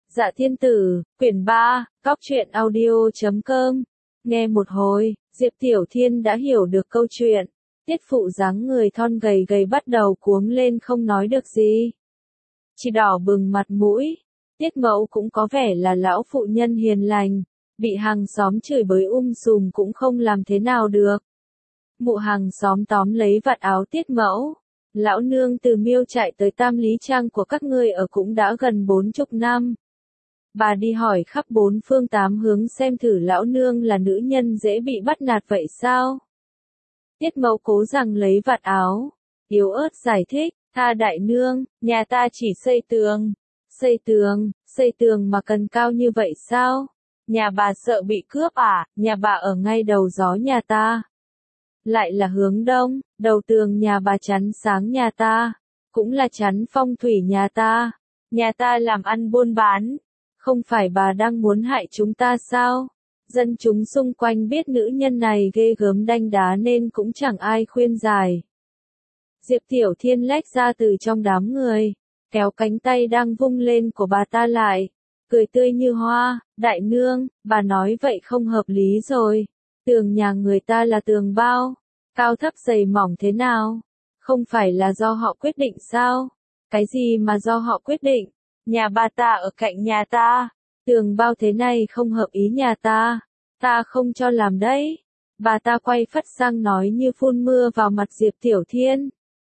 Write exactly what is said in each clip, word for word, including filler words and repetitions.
Dạ Thiên Tử, quyển ba, cóc truyện audio chấm com. Nghe một hồi, Diệp Tiểu Thiên đã hiểu được câu chuyện. Tiết phụ dáng người thon gầy gầy bắt đầu cuống lên không nói được gì. Chỉ đỏ bừng mặt mũi. Tiết mẫu cũng có vẻ là lão phụ nhân hiền lành. Bị hàng xóm chửi bới um sùm cũng không làm thế nào được. Mụ hàng xóm tóm lấy vạt áo Tiết mẫu. Lão nương từ Miêu chạy tới Tam Lý Trang của các ngươi ở cũng đã gần bốn chục năm. Bà đi hỏi khắp bốn phương tám hướng xem thử lão nương là nữ nhân dễ bị bắt nạt vậy sao? Tiết mẫu cố rằng lấy vạt áo, yếu ớt giải thích, tha đại nương, nhà ta chỉ xây tường. Xây tường, xây tường mà cần cao như vậy sao? Nhà bà sợ bị cướp à, nhà bà ở ngay đầu gió nhà ta. Lại là hướng đông, đầu tường nhà bà chắn sáng nhà ta, cũng là chắn phong thủy nhà ta. Nhà ta làm ăn buôn bán. Không phải bà đang muốn hại chúng ta sao? Dân chúng xung quanh biết nữ nhân này ghê gớm đanh đá nên cũng chẳng ai khuyên giải. Diệp Tiểu Thiên lách ra từ trong đám người, kéo cánh tay đang vung lên của bà ta lại, cười tươi như hoa, đại nương, bà nói vậy không hợp lý rồi. Tường nhà người ta là tường bao, cao thấp dày mỏng thế nào? Không phải là do họ quyết định sao? Cái gì mà do họ quyết định? Nhà bà ta ở cạnh nhà ta, tường bao thế này không hợp ý nhà ta, ta không cho làm đấy. Bà ta quay phắt sang nói như phun mưa vào mặt Diệp Tiểu Thiên.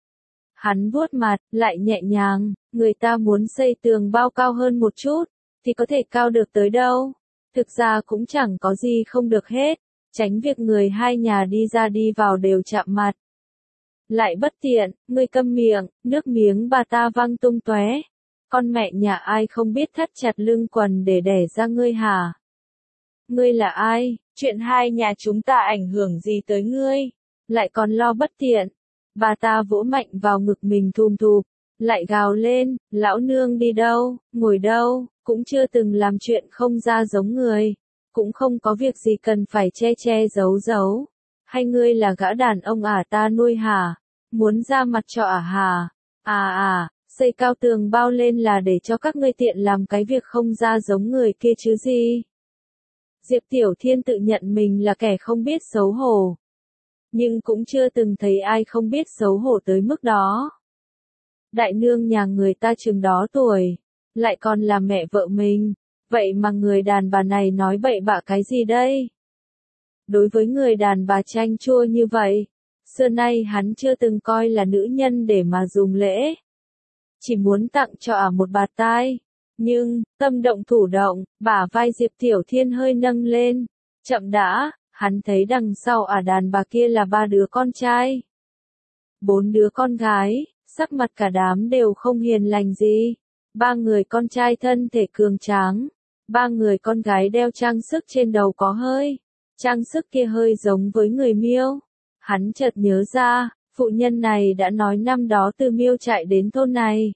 Hắn vuốt mặt, lại nhẹ nhàng, người ta muốn xây tường bao cao hơn một chút, thì có thể cao được tới đâu. Thực ra cũng chẳng có gì không được hết, tránh việc người hai nhà đi ra đi vào đều chạm mặt. Lại bất tiện, ngươi câm miệng, nước miếng bà ta văng tung tóe. Con mẹ nhà ai không biết thắt chặt lưng quần để đẻ ra ngươi hả? Ngươi là ai? Chuyện hai nhà chúng ta ảnh hưởng gì tới ngươi? Lại còn lo bất tiện. Bà ta vỗ mạnh vào ngực mình thùm thụp, lại gào lên, lão nương đi đâu, ngồi đâu, cũng chưa từng làm chuyện không ra giống người. Cũng không có việc gì cần phải che che giấu giấu. Hay ngươi là gã đàn ông ả ta nuôi hả? Muốn ra mặt cho ả hả? À à. Xây cao tường bao lên là để cho các ngươi tiện làm cái việc không ra giống người kia chứ gì. Diệp Tiểu Thiên tự nhận mình là kẻ không biết xấu hổ. Nhưng cũng chưa từng thấy ai không biết xấu hổ tới mức đó. Đại nương nhà người ta chừng đó tuổi, lại còn là mẹ vợ mình, vậy mà người đàn bà này nói bậy bạ cái gì đây? Đối với người đàn bà chanh chua như vậy, xưa nay hắn chưa từng coi là nữ nhân để mà dùng lễ. Chỉ muốn tặng cho ả một bạt tai. Nhưng, tâm động thủ động, bả vai Diệp Tiểu Thiên hơi nâng lên. Chậm đã, hắn thấy đằng sau ả đàn bà kia là ba đứa con trai. Bốn đứa con gái, sắc mặt cả đám đều không hiền lành gì. Ba người con trai thân thể cường tráng. Ba người con gái đeo trang sức trên đầu có hơi. Trang sức kia hơi giống với người Miêu. Hắn chợt nhớ ra. Phụ nhân này đã nói năm đó từ Miêu chạy đến thôn này.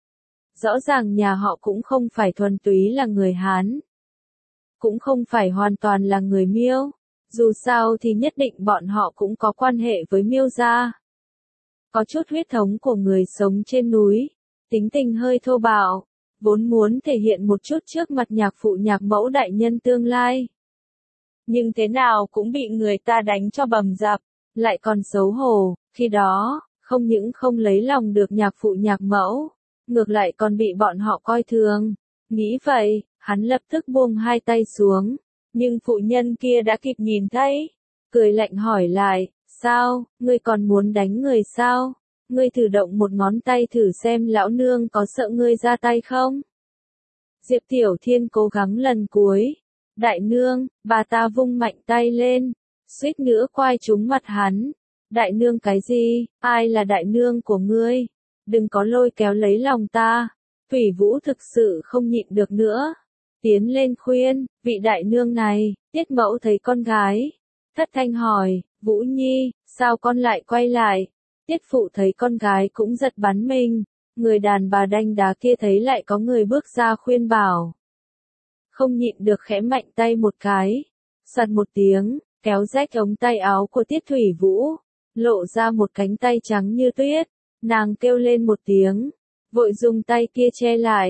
Rõ ràng nhà họ cũng không phải thuần túy là người Hán. Cũng không phải hoàn toàn là người Miêu. Dù sao thì nhất định bọn họ cũng có quan hệ với Miêu gia. Có chút huyết thống của người sống trên núi. Tính tình hơi thô bạo. Vốn muốn thể hiện một chút trước mặt nhạc phụ nhạc mẫu đại nhân tương lai. Nhưng thế nào cũng bị người ta đánh cho bầm dập. Lại còn xấu hổ, khi đó, không những không lấy lòng được nhạc phụ nhạc mẫu, ngược lại còn bị bọn họ coi thường. Nghĩ vậy, hắn lập tức buông hai tay xuống, nhưng phụ nhân kia đã kịp nhìn thấy, cười lạnh hỏi lại, sao, ngươi còn muốn đánh người sao? Ngươi thử động một ngón tay thử xem lão nương có sợ ngươi ra tay không? Diệp Tiểu Thiên cố gắng lần cuối, đại nương, bà ta vung mạnh tay lên. Suýt nữa quay trúng mặt hắn. Đại nương cái gì? Ai là đại nương của ngươi? Đừng có lôi kéo lấy lòng ta. Thủy Vũ thực sự không nhịn được nữa. Tiến lên khuyên, vị đại nương này, Tiết mẫu thấy con gái. Thất thanh hỏi, Vũ Nhi, sao con lại quay lại? Tiết phụ thấy con gái cũng giật bắn mình. Người đàn bà đanh đá kia thấy lại có người bước ra khuyên bảo. Không nhịn được khẽ mạnh tay một cái. Soạt một tiếng. Kéo rách ống tay áo của Tiết Thủy Vũ, lộ ra một cánh tay trắng như tuyết, nàng kêu lên một tiếng, vội dùng tay kia che lại,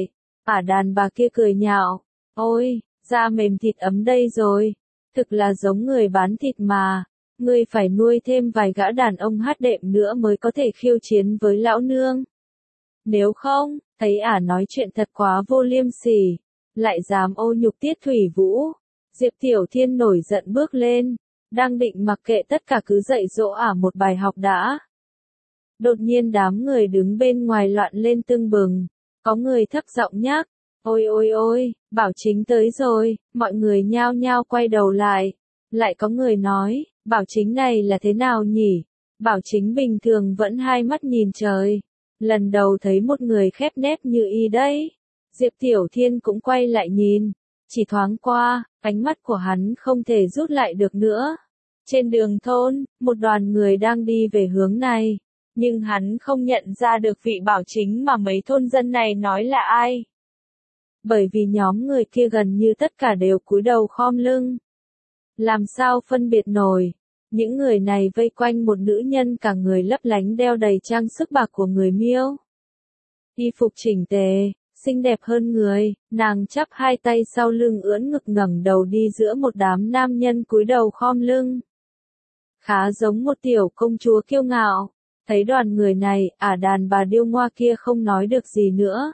Ả đàn bà kia cười nhạo, ôi, da mềm thịt ấm đây rồi, thực là giống người bán thịt mà, ngươi phải nuôi thêm vài gã đàn ông hát đệm nữa mới có thể khiêu chiến với lão nương. Nếu không, thấy Ả nói chuyện thật quá vô liêm sỉ, lại dám ô nhục Tiết Thủy Vũ. Diệp Tiểu Thiên nổi giận bước lên, đang định mặc kệ tất cả cứ dạy dỗ Ả một bài học đã. Đột nhiên đám người đứng bên ngoài loạn lên tưng bừng, có người thấp giọng nhắc, ôi ôi ôi, Bảo Chính tới rồi, mọi người nhao nhao quay đầu lại. Lại có người nói, Bảo Chính này là thế nào nhỉ? Bảo Chính bình thường vẫn hai mắt nhìn trời. Lần đầu thấy một người khép nép như y đấy. Diệp Tiểu Thiên cũng quay lại nhìn. Chỉ thoáng qua, ánh mắt của hắn không thể rút lại được nữa. Trên đường thôn, một đoàn người đang đi về hướng này. Nhưng hắn không nhận ra được vị Bảo Chính mà mấy thôn dân này nói là ai. Bởi vì nhóm người kia gần như tất cả đều cúi đầu khom lưng. Làm sao phân biệt nổi, những người này vây quanh một nữ nhân cả người lấp lánh đeo đầy trang sức bạc của người Miêu. Y phục chỉnh tề, xinh đẹp hơn người, nàng chắp hai tay sau lưng ưỡn ngực ngẩng đầu đi giữa một đám nam nhân cúi đầu khom lưng. Khá giống một tiểu công chúa kiêu ngạo, thấy đoàn người này, Ả đàn bà điêu ngoa kia không nói được gì nữa.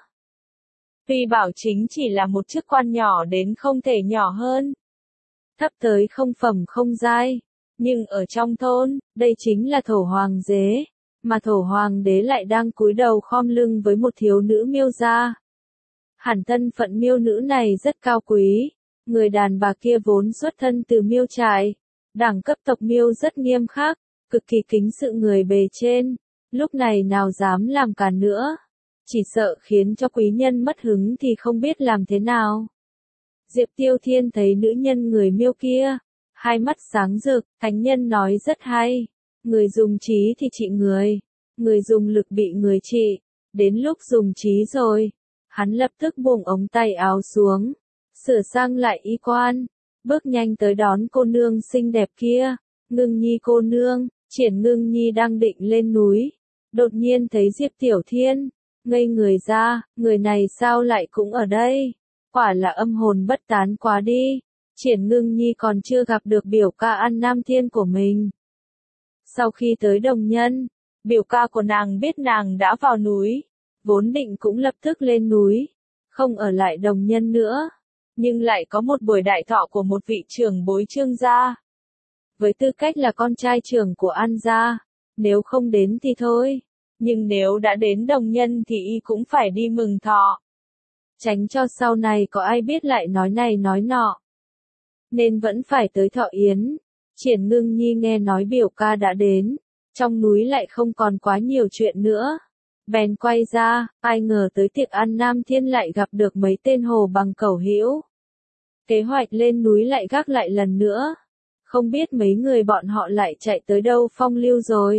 Tuy Bảo Chính chỉ là một chức quan nhỏ đến không thể nhỏ hơn. Thấp tới không phẩm không giai, nhưng ở trong thôn, đây chính là thổ hoàng đế, mà thổ hoàng đế lại đang cúi đầu khom lưng với một thiếu nữ Miêu gia. Hẳn thân phận Miêu nữ này rất cao quý, người đàn bà kia vốn xuất thân từ Miêu trại, đẳng cấp tộc Miêu rất nghiêm khắc, cực kỳ kính sự người bề trên, lúc này nào dám làm càn nữa, chỉ sợ khiến cho quý nhân mất hứng thì không biết làm thế nào. Diệp Tiêu Thiên thấy nữ nhân người Miêu kia, hai mắt sáng rực, thánh nhân nói rất hay, người dùng trí thì trị người, người dùng lực bị người trị, đến lúc dùng trí rồi, hắn lập tức buông ống tay áo xuống, sửa sang lại y quan, bước nhanh tới đón cô nương xinh đẹp kia, Ngưng Nhi cô nương. Triển Ngưng Nhi đang định lên núi, đột nhiên thấy Diệp Tiểu Thiên, ngây người ra, người này sao lại cũng ở đây, quả là âm hồn bất tán quá đi. Triển Ngưng Nhi còn chưa gặp được biểu ca An Nam Thiên của mình. Sau khi tới Đồng Nhân, biểu ca của nàng biết nàng đã vào núi, vốn định cũng lập tức lên núi, không ở lại Đồng Nhân nữa, nhưng lại có một buổi đại thọ của một vị trưởng bối Trương gia. Với tư cách là con trai trưởng của An gia, nếu không đến thì thôi, nhưng nếu đã đến Đồng Nhân thì y cũng phải đi mừng thọ. Tránh cho sau này có ai biết lại nói này nói nọ. Nên vẫn phải tới thọ yến. Triển Ngưng Nhi nghe nói biểu ca đã đến, trong núi lại không còn quá nhiều chuyện nữa. Bèn quay ra, ai ngờ tới tiệc An Nam Thiên lại gặp được mấy tên hồ bằng cẩu hữu. Kế hoạch lên núi lại gác lại lần nữa. Không biết mấy người bọn họ lại chạy tới đâu phong lưu rồi.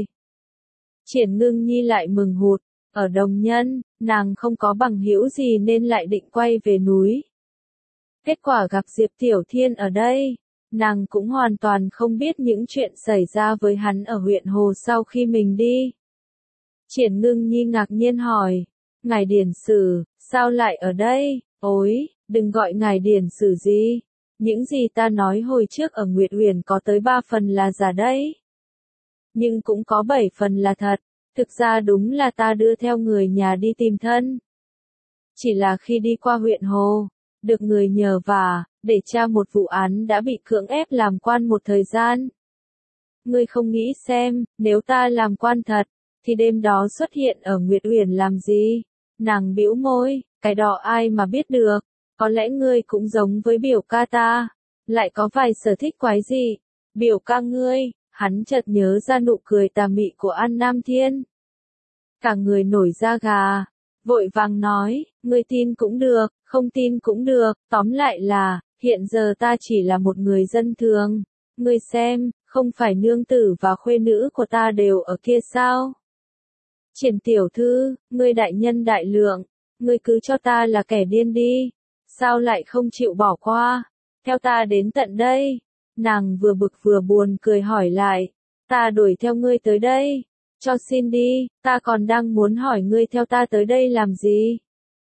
Triển Ngưng Nhi lại mừng hụt, ở Đồng Nhân, nàng không có bằng hữu gì nên lại định quay về núi. Kết quả gặp Diệp Tiểu Thiên ở đây, nàng cũng hoàn toàn không biết những chuyện xảy ra với hắn ở huyện Hồ sau khi mình đi. Triển Ngưng Nhi ngạc nhiên hỏi, ngài Điển Sử, sao lại ở đây? Ôi, đừng gọi ngài Điển Sử gì. Những gì ta nói hồi trước ở Nguyệt Huyền có tới ba phần là giả đấy. Nhưng cũng có bảy phần là thật, thực ra đúng là ta đưa theo người nhà đi tìm thân. Chỉ là khi đi qua huyện Hồ, được người nhờ vả, để tra một vụ án đã bị cưỡng ép làm quan một thời gian. Ngươi không nghĩ xem, nếu ta làm quan thật, thì đêm đó xuất hiện ở Nguyệt Huyền làm gì? Nàng bĩu môi, cái đó ai mà biết được, có lẽ ngươi cũng giống với biểu ca ta, lại có vài sở thích quái gì. Biểu ca ngươi, hắn chợt nhớ ra nụ cười tà mị của An Nam Thiên. Cả người nổi da gà, vội vàng nói, ngươi tin cũng được, không tin cũng được, tóm lại là, hiện giờ ta chỉ là một người dân thường, ngươi xem, không phải nương tử và khuê nữ của ta đều ở kia sao? Triển tiểu thư, ngươi đại nhân đại lượng, ngươi cứ cho ta là kẻ điên đi, sao lại không chịu bỏ qua, theo ta đến tận đây. Nàng vừa bực vừa buồn cười hỏi lại, ta đuổi theo ngươi tới đây, cho xin đi, ta còn đang muốn hỏi ngươi theo ta tới đây làm gì?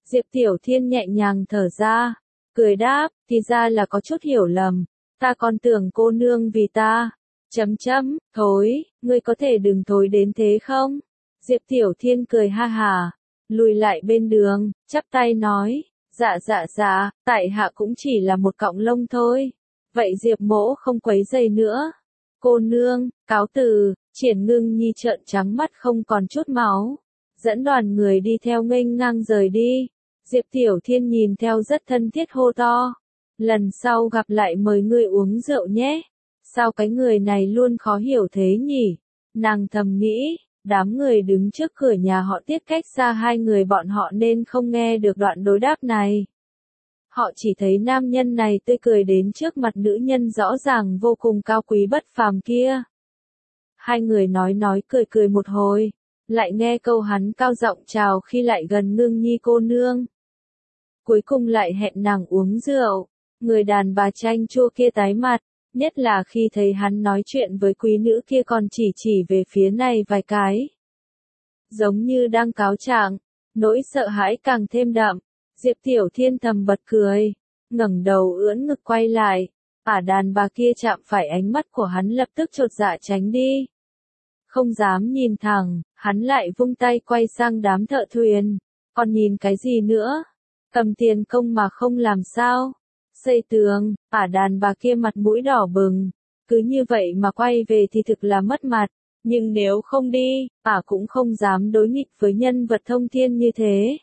Diệp Tiểu Thiên nhẹ nhàng thở ra, cười đáp, thì ra là có chút hiểu lầm, ta còn tưởng cô nương vì ta. Chấm chấm, thối, ngươi có thể đừng thối đến thế không? Diệp Tiểu Thiên cười ha hà, lùi lại bên đường, chắp tay nói, dạ dạ dạ, tại hạ cũng chỉ là một cọng lông thôi. Vậy Diệp mỗ không quấy rầy nữa. Cô nương, cáo từ. Triển Ngưng Nhi trợn trắng mắt không còn chút máu, dẫn đoàn người đi theo nghênh ngang rời đi. Diệp Tiểu Thiên nhìn theo rất thân thiết hô to, lần sau gặp lại mời ngươi uống rượu nhé. Sao cái người này luôn khó hiểu thế nhỉ? Nàng thầm nghĩ, đám người đứng trước cửa nhà họ Tiết cách xa hai người bọn họ nên không nghe được đoạn đối đáp này. Họ chỉ thấy nam nhân này tươi cười đến trước mặt nữ nhân rõ ràng vô cùng cao quý bất phàm kia. Hai người nói nói cười cười một hồi, lại nghe câu hắn cao giọng chào khi lại gần Ngưng Nhi cô nương. Cuối cùng lại hẹn nàng uống rượu, người đàn bà chanh chua kia tái mặt, nhất là khi thấy hắn nói chuyện với quý nữ kia còn chỉ chỉ về phía này vài cái. Giống như đang cáo trạng, nỗi sợ hãi càng thêm đậm, Diệp Tiểu Thiên thầm bật cười, ngẩng đầu ưỡn ngực quay lại, ả đàn bà kia chạm phải ánh mắt của hắn lập tức chột dạ tránh đi. Không dám nhìn thẳng, hắn lại vung tay quay sang đám thợ thuyền, còn nhìn cái gì nữa? Cầm tiền công mà không làm sao? Xây tường, ả đàn bà kia mặt mũi đỏ bừng, cứ như vậy mà quay về thì thực là mất mặt, nhưng nếu không đi, ả cũng không dám đối nghịch với nhân vật thông thiên như thế.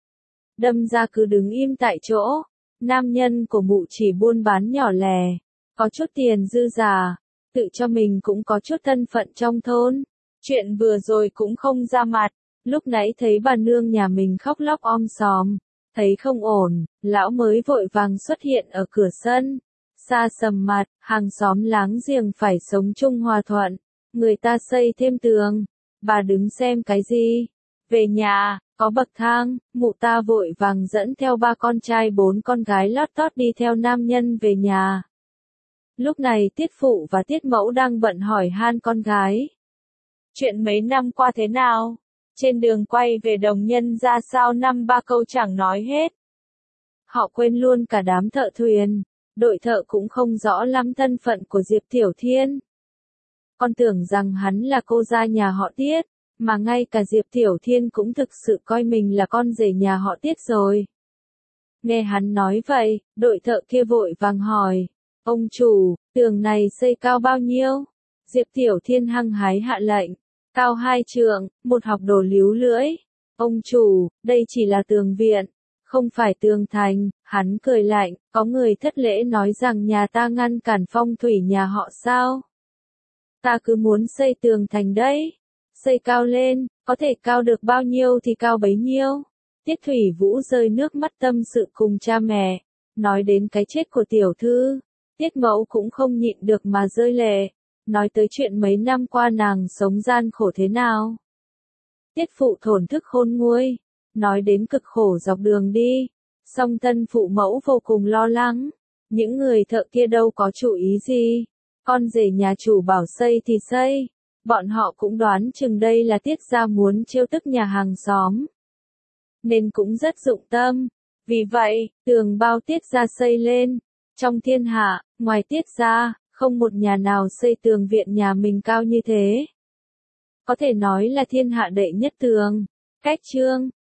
Đâm ra cứ đứng im tại chỗ, nam nhân của mụ chỉ buôn bán nhỏ lẻ, có chút tiền dư giả, tự cho mình cũng có chút thân phận trong thôn. Chuyện vừa rồi cũng không ra mặt, lúc nãy thấy bà nương nhà mình khóc lóc om sòm, thấy không ổn, lão mới vội vàng xuất hiện ở cửa sân. Xa sầm mặt, hàng xóm láng giềng phải sống chung hòa thuận, người ta xây thêm tường, bà đứng xem cái gì? Về nhà, có bậc thang, mụ ta vội vàng dẫn theo ba con trai bốn con gái lót tót đi theo nam nhân về nhà. Lúc này Tiết Phụ và Tiết Mẫu đang bận hỏi han con gái. Chuyện mấy năm qua thế nào? Trên đường quay về Đồng Nhân ra sao năm ba câu chẳng nói hết. Họ quên luôn cả đám thợ thuyền, đội thợ cũng không rõ lắm thân phận của Diệp Tiểu Thiên. Con tưởng rằng hắn là cô gia nhà họ Tiết, mà ngay cả Diệp Tiểu Thiên cũng thực sự coi mình là con rể nhà họ Tiết rồi. Nghe hắn nói vậy, đội thợ kia vội vàng hỏi, ông chủ, tường này xây cao bao nhiêu? Diệp Tiểu Thiên hăng hái hạ lệnh, cao hai trượng, một học đồ líu lưỡi. Ông chủ, đây chỉ là tường viện, không phải tường thành. Hắn cười lạnh, có người thất lễ nói rằng nhà ta ngăn cản phong thủy nhà họ sao? Ta cứ muốn xây tường thành đấy, xây cao lên, có thể cao được bao nhiêu thì cao bấy nhiêu. Tiết Thủy Vũ rơi nước mắt tâm sự cùng cha mẹ, nói đến cái chết của tiểu thư. Tiết Mẫu cũng không nhịn được mà rơi lệ, nói tới chuyện mấy năm qua nàng sống gian khổ thế nào. Tiết Phụ thổn thức khôn nguôi, nói đến cực khổ dọc đường đi, song thân phụ mẫu vô cùng lo lắng, những người thợ kia đâu có chủ ý gì, con rể nhà chủ bảo xây thì xây, bọn họ cũng đoán chừng đây là Tiết gia muốn trêu tức nhà hàng xóm, nên cũng rất dụng tâm. Vì vậy, tường bao Tiết gia xây lên, trong thiên hạ, ngoài Tiết gia, không một nhà nào xây tường viện nhà mình cao như thế. Có thể nói là thiên hạ đệ nhất tường. Cách chương